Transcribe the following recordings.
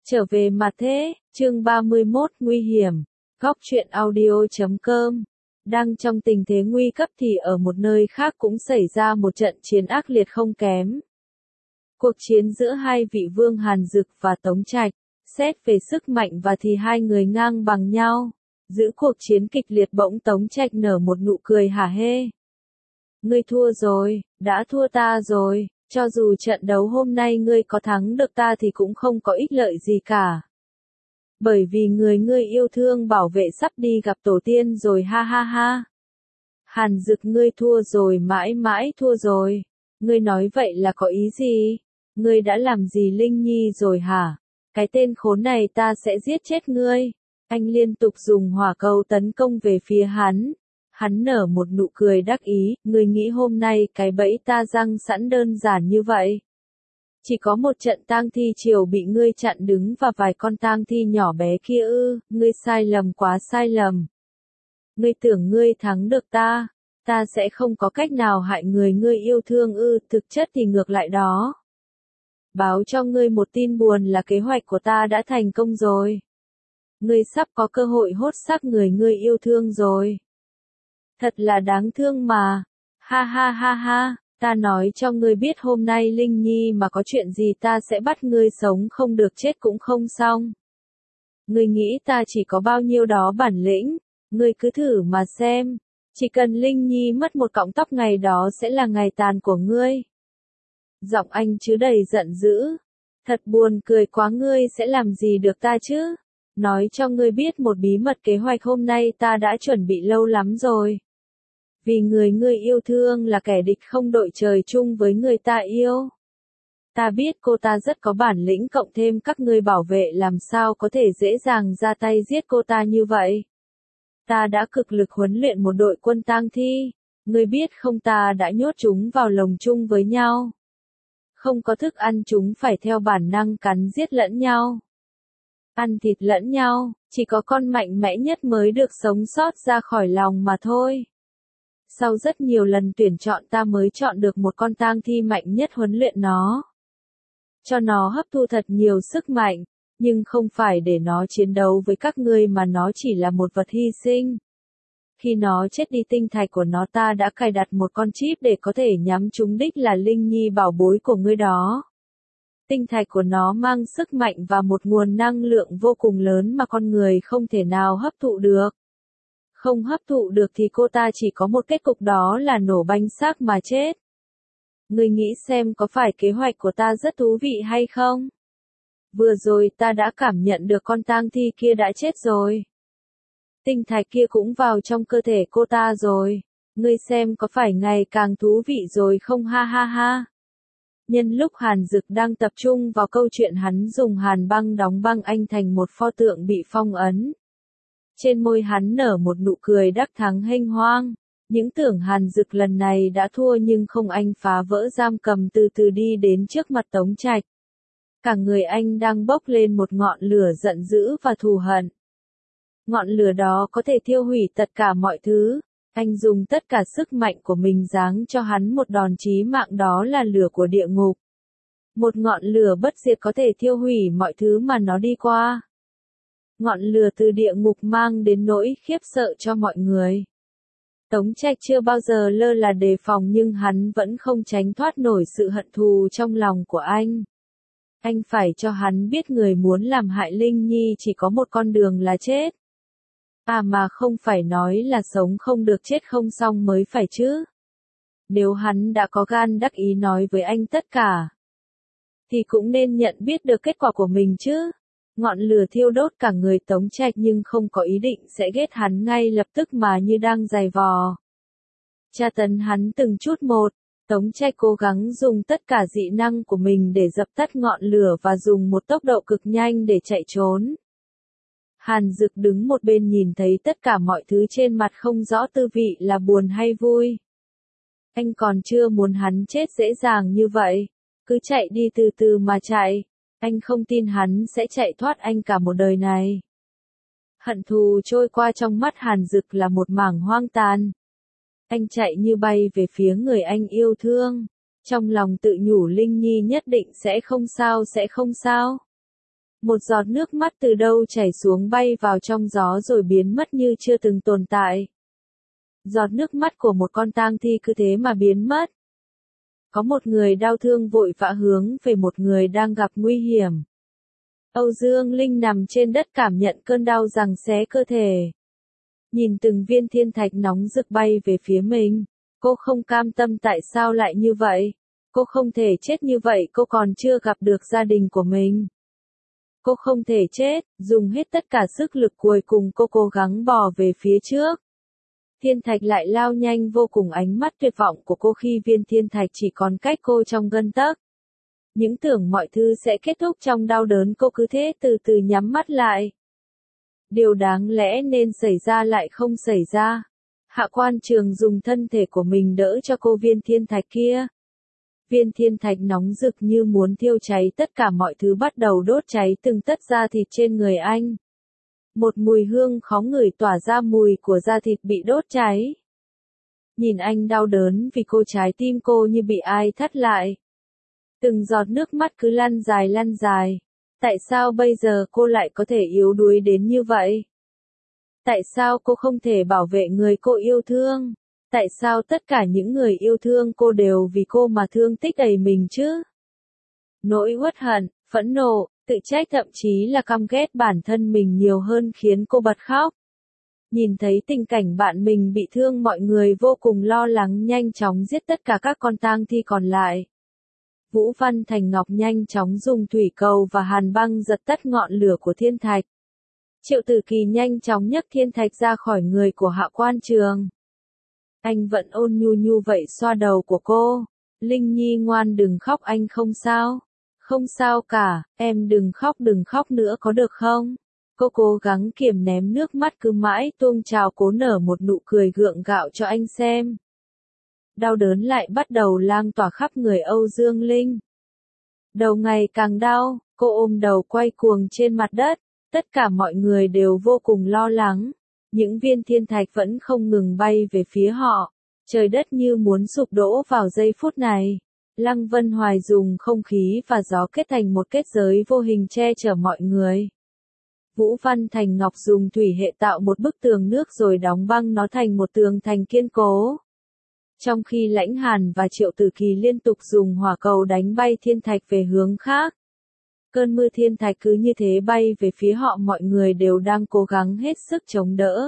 Trở về mà thế, chương 31 nguy hiểm, góc truyện audio.com. Đang trong tình thế nguy cấp thì ở một nơi khác cũng xảy ra một trận chiến ác liệt không kém. Cuộc chiến giữa hai vị vương Hàn Dực và Tống Trạch, xét về sức mạnh và thì hai người ngang bằng nhau. Giữa cuộc chiến kịch liệt bỗng Tống Trạch nở một nụ cười hả hê. Ngươi thua rồi, đã thua ta rồi. Cho dù trận đấu hôm nay ngươi có thắng được ta thì cũng không có ích lợi gì cả. Bởi vì người ngươi yêu thương bảo vệ sắp đi gặp tổ tiên rồi ha ha ha. Hàn Dực ngươi thua rồi, mãi mãi thua rồi. Ngươi nói vậy là có ý gì? Ngươi đã làm gì Linh Nhi rồi hả? Cái tên khốn này ta sẽ giết chết ngươi. Anh liên tục dùng hỏa cầu tấn công về phía hắn. Hắn nở một nụ cười đắc ý, ngươi nghĩ hôm nay cái bẫy ta răng sẵn đơn giản như vậy. Chỉ có một trận tang thi chiều bị ngươi chặn đứng và vài con tang thi nhỏ bé kia ư, ngươi sai lầm quá sai lầm. Ngươi tưởng ngươi thắng được ta sẽ không có cách nào hại người ngươi yêu thương ư, thực chất thì ngược lại đó. Báo cho ngươi một tin buồn là kế hoạch của ta đã thành công rồi. Ngươi sắp có cơ hội hốt xác người ngươi yêu thương rồi. Thật là đáng thương mà. Ha ha ha ha, ta nói cho ngươi biết hôm nay Linh Nhi mà có chuyện gì ta sẽ bắt ngươi sống không được chết cũng không xong. Ngươi nghĩ ta chỉ có bao nhiêu đó bản lĩnh, ngươi cứ thử mà xem. Chỉ cần Linh Nhi mất một cọng tóc ngày đó sẽ là ngày tàn của ngươi. Giọng anh chứ đầy giận dữ. Thật buồn cười quá, ngươi sẽ làm gì được ta chứ? Nói cho ngươi biết một bí mật, kế hoạch hôm nay ta đã chuẩn bị lâu lắm rồi. Vì người ngươi yêu thương là kẻ địch không đội trời chung với người ta yêu. Ta biết cô ta rất có bản lĩnh, cộng thêm các ngươi bảo vệ làm sao có thể dễ dàng ra tay giết cô ta như vậy. Ta đã cực lực huấn luyện một đội quân tang thi. Ngươi biết không, ta đã nhốt chúng vào lồng chung với nhau. Không có thức ăn chúng phải theo bản năng cắn giết lẫn nhau. Ăn thịt lẫn nhau, chỉ có con mạnh mẽ nhất mới được sống sót ra khỏi lòng mà thôi. Sau rất nhiều lần tuyển chọn ta mới chọn được một con tang thi mạnh nhất, huấn luyện nó. Cho nó hấp thu thật nhiều sức mạnh, nhưng không phải để nó chiến đấu với các ngươi mà nó chỉ là một vật hy sinh. Khi nó chết đi, tinh thạch của nó ta đã cài đặt một con chip để có thể nhắm trúng đích là Linh Nhi bảo bối của ngươi đó. Tinh thạch của nó mang sức mạnh và một nguồn năng lượng vô cùng lớn mà con người không thể nào hấp thụ được. Không hấp thụ được thì cô ta chỉ có một kết cục, đó là nổ banh xác mà chết. Ngươi nghĩ xem có phải kế hoạch của ta rất thú vị hay không? Vừa rồi ta đã cảm nhận được con tang thi kia đã chết rồi. Tinh thạch kia cũng vào trong cơ thể cô ta rồi. Ngươi xem có phải ngày càng thú vị rồi không ha ha ha. Nhân lúc Hàn Dực đang tập trung vào câu chuyện, hắn dùng hàn băng đóng băng anh thành một pho tượng bị phong ấn. Trên môi hắn nở một nụ cười đắc thắng hênh hoang. Những tưởng Hàn Dực lần này đã thua nhưng không, anh phá vỡ giam cầm từ từ đi đến trước mặt Tống Trạch. Cả người anh đang bốc lên một ngọn lửa giận dữ và thù hận. Ngọn lửa đó có thể thiêu hủy tất cả mọi thứ. Anh dùng tất cả sức mạnh của mình giáng cho hắn một đòn chí mạng, đó là lửa của địa ngục. Một ngọn lửa bất diệt có thể thiêu hủy mọi thứ mà nó đi qua. Ngọn lửa từ địa ngục mang đến nỗi khiếp sợ cho mọi người. Tống Trạch chưa bao giờ lơ là đề phòng nhưng hắn vẫn không tránh thoát nổi sự hận thù trong lòng của anh. Anh phải cho hắn biết người muốn làm hại Linh Nhi chỉ có một con đường là chết. À mà không phải nói là sống không được chết không xong mới phải chứ. Nếu hắn đã có gan đắc ý nói với anh tất cả, thì cũng nên nhận biết được kết quả của mình chứ. Ngọn lửa thiêu đốt cả người Tống Trạch nhưng không có ý định sẽ ghét hắn ngay lập tức mà như đang giày vò. Tra tấn hắn từng chút một, Tống Trạch cố gắng dùng tất cả dị năng của mình để dập tắt ngọn lửa và dùng một tốc độ cực nhanh để chạy trốn. Hàn Dực đứng một bên nhìn thấy tất cả mọi thứ trên mặt không rõ tư vị là buồn hay vui. Anh còn chưa muốn hắn chết dễ dàng như vậy. Cứ chạy đi, từ từ mà chạy. Anh không tin hắn sẽ chạy thoát anh cả một đời này. Hận thù trôi qua trong mắt Hàn Dực là một mảng hoang tàn. Anh chạy như bay về phía người anh yêu thương. Trong lòng tự nhủ Linh Nhi nhất định sẽ không sao, sẽ không sao. Một giọt nước mắt từ đâu chảy xuống bay vào trong gió rồi biến mất như chưa từng tồn tại. Giọt nước mắt của một con tang thi cứ thế mà biến mất. Có một người đau thương vội vã hướng về một người đang gặp nguy hiểm. Âu Dương Linh nằm trên đất cảm nhận cơn đau giằng xé cơ thể. Nhìn từng viên thiên thạch nóng rực bay về phía mình. Cô không cam tâm tại sao lại như vậy. Cô không thể chết như vậy, cô còn chưa gặp được gia đình của mình. Cô không thể chết, dùng hết tất cả sức lực cuối cùng cô cố gắng bò về phía trước. Thiên thạch lại lao nhanh vô cùng, ánh mắt tuyệt vọng của cô khi viên thiên thạch chỉ còn cách cô trong gang tấc. Những tưởng mọi thứ sẽ kết thúc trong đau đớn, cô cứ thế từ từ nhắm mắt lại. Điều đáng lẽ nên xảy ra lại không xảy ra. Hạ Quan Trường dùng thân thể của mình đỡ cho cô viên thiên thạch kia. Viên thiên thạch nóng rực như muốn thiêu cháy tất cả mọi thứ, bắt đầu đốt cháy từng tấc da thịt trên người anh. Một mùi hương khó ngửi tỏa ra, mùi của da thịt bị đốt cháy. Nhìn anh đau đớn vì cô, trái tim cô như bị ai thắt lại. Từng giọt nước mắt cứ lăn dài lăn dài. Tại sao bây giờ cô lại có thể yếu đuối đến như vậy? Tại sao cô không thể bảo vệ người cô yêu thương? Tại sao tất cả những người yêu thương cô đều vì cô mà thương tích đầy mình chứ? Nỗi uất hận, phẫn nộ, tự trách, thậm chí là căm ghét bản thân mình nhiều hơn khiến cô bật khóc. Nhìn thấy tình cảnh bạn mình bị thương, mọi người vô cùng lo lắng, nhanh chóng giết tất cả các con tang thi còn lại. Vũ Văn Thành Ngọc nhanh chóng dùng thủy cầu và hàn băng giật tắt ngọn lửa của thiên thạch. Triệu Tử Kỳ nhanh chóng nhấc thiên thạch ra khỏi người của Hạ Quan Trường. Anh vẫn ôn nhu như vậy xoa đầu của cô. Linh Nhi ngoan, đừng khóc, anh không sao. Không sao cả, em đừng khóc nữa có được không? Cô cố gắng kiềm nén nước mắt cứ mãi tuôn trào, cố nở một nụ cười gượng gạo cho anh xem. Đau đớn lại bắt đầu lan tỏa khắp người Âu Dương Linh. Đầu ngày càng đau, cô ôm đầu quay cuồng trên mặt đất. Tất cả mọi người đều vô cùng lo lắng. Những viên thiên thạch vẫn không ngừng bay về phía họ. Trời đất như muốn sụp đổ vào giây phút này. Lăng Vân Hoài dùng không khí và gió kết thành một kết giới vô hình che chở mọi người. Vũ Văn Thành Ngọc dùng thủy hệ tạo một bức tường nước rồi đóng băng nó thành một tường thành kiên cố. Trong khi Lãnh Hàn và Triệu Tử Kỳ liên tục dùng hỏa cầu đánh bay thiên thạch về hướng khác. Cơn mưa thiên thạch cứ như thế bay về phía họ, mọi người đều đang cố gắng hết sức chống đỡ.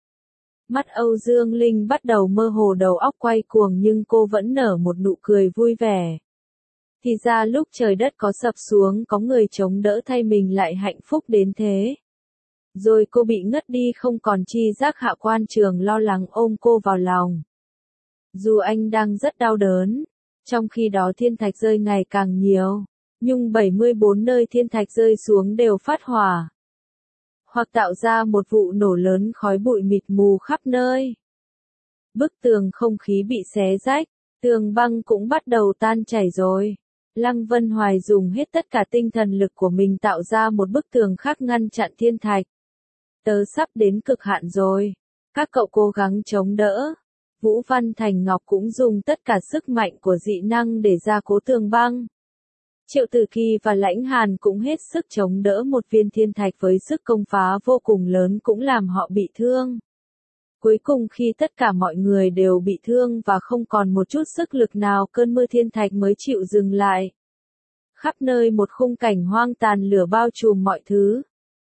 Mắt Âu Dương Linh bắt đầu mơ hồ, đầu óc quay cuồng, nhưng cô vẫn nở một nụ cười vui vẻ. Thì ra lúc trời đất có sập xuống, có người chống đỡ thay mình lại hạnh phúc đến thế. Rồi cô bị ngất đi không còn chi giác. Hạ Quan Trường lo lắng ôm cô vào lòng. Dù anh đang rất đau đớn, trong khi đó thiên thạch rơi ngày càng nhiều. Nhưng 74 nơi thiên thạch rơi xuống đều phát hỏa. Hoặc tạo ra một vụ nổ lớn, khói bụi mịt mù khắp nơi. Bức tường không khí bị xé rách, tường băng cũng bắt đầu tan chảy rồi. Lăng Vân Hoài dùng hết tất cả tinh thần lực của mình tạo ra một bức tường khác ngăn chặn thiên thạch. Tớ sắp đến cực hạn rồi. Các cậu cố gắng chống đỡ. Vũ Văn Thành Ngọc cũng dùng tất cả sức mạnh của dị năng để gia cố tường băng. Triệu Tử Kỳ và Lãnh Hàn cũng hết sức chống đỡ một viên thiên thạch với sức công phá vô cùng lớn, cũng làm họ bị thương. Cuối cùng khi tất cả mọi người đều bị thương và không còn một chút sức lực nào, cơn mưa thiên thạch mới chịu dừng lại. Khắp nơi một khung cảnh hoang tàn, lửa bao trùm mọi thứ.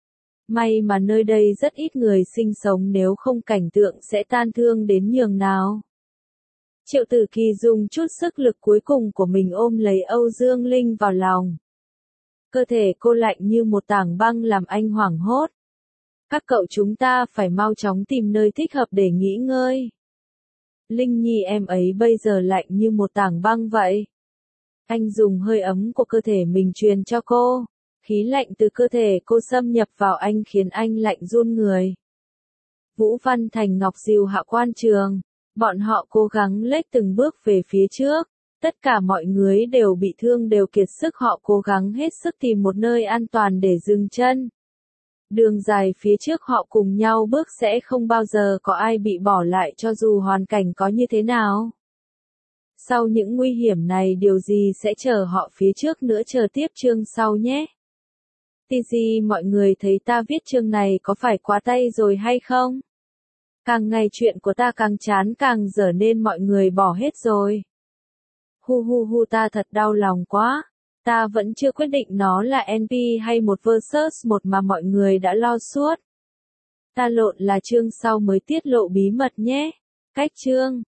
May mà nơi đây rất ít người sinh sống, nếu không cảnh tượng sẽ tan thương đến nhường nào. Triệu Tử Kỳ dùng chút sức lực cuối cùng của mình ôm lấy Âu Dương Linh vào lòng. Cơ thể cô lạnh như một tảng băng làm anh hoảng hốt. Các cậu, chúng ta phải mau chóng tìm nơi thích hợp để nghỉ ngơi. Linh Nhi, em ấy bây giờ lạnh như một tảng băng vậy. Anh dùng hơi ấm của cơ thể mình truyền cho cô. Khí lạnh từ cơ thể cô xâm nhập vào anh khiến anh lạnh run người. Vũ Văn Thành Ngọc dìu Hạ Quan Trường. Bọn họ cố gắng lết từng bước về phía trước. Tất cả mọi người đều bị thương, đều kiệt sức, họ cố gắng hết sức tìm một nơi an toàn để dừng chân. Đường dài phía trước họ cùng nhau bước, sẽ không bao giờ có ai bị bỏ lại cho dù hoàn cảnh có như thế nào. Sau những nguy hiểm này, điều gì sẽ chờ họ phía trước nữa, chờ tiếp chương sau nhé. TG mọi người thấy ta viết chương này có phải quá tay rồi hay không? Càng ngày chuyện của ta càng chán càng dở nên mọi người bỏ hết rồi. Hu hu hu ta thật đau lòng quá. Ta vẫn chưa quyết định nó là NP hay một versus một mà mọi người đã lo suốt. Ta lộn là chương sau mới tiết lộ bí mật nhé. Cách chương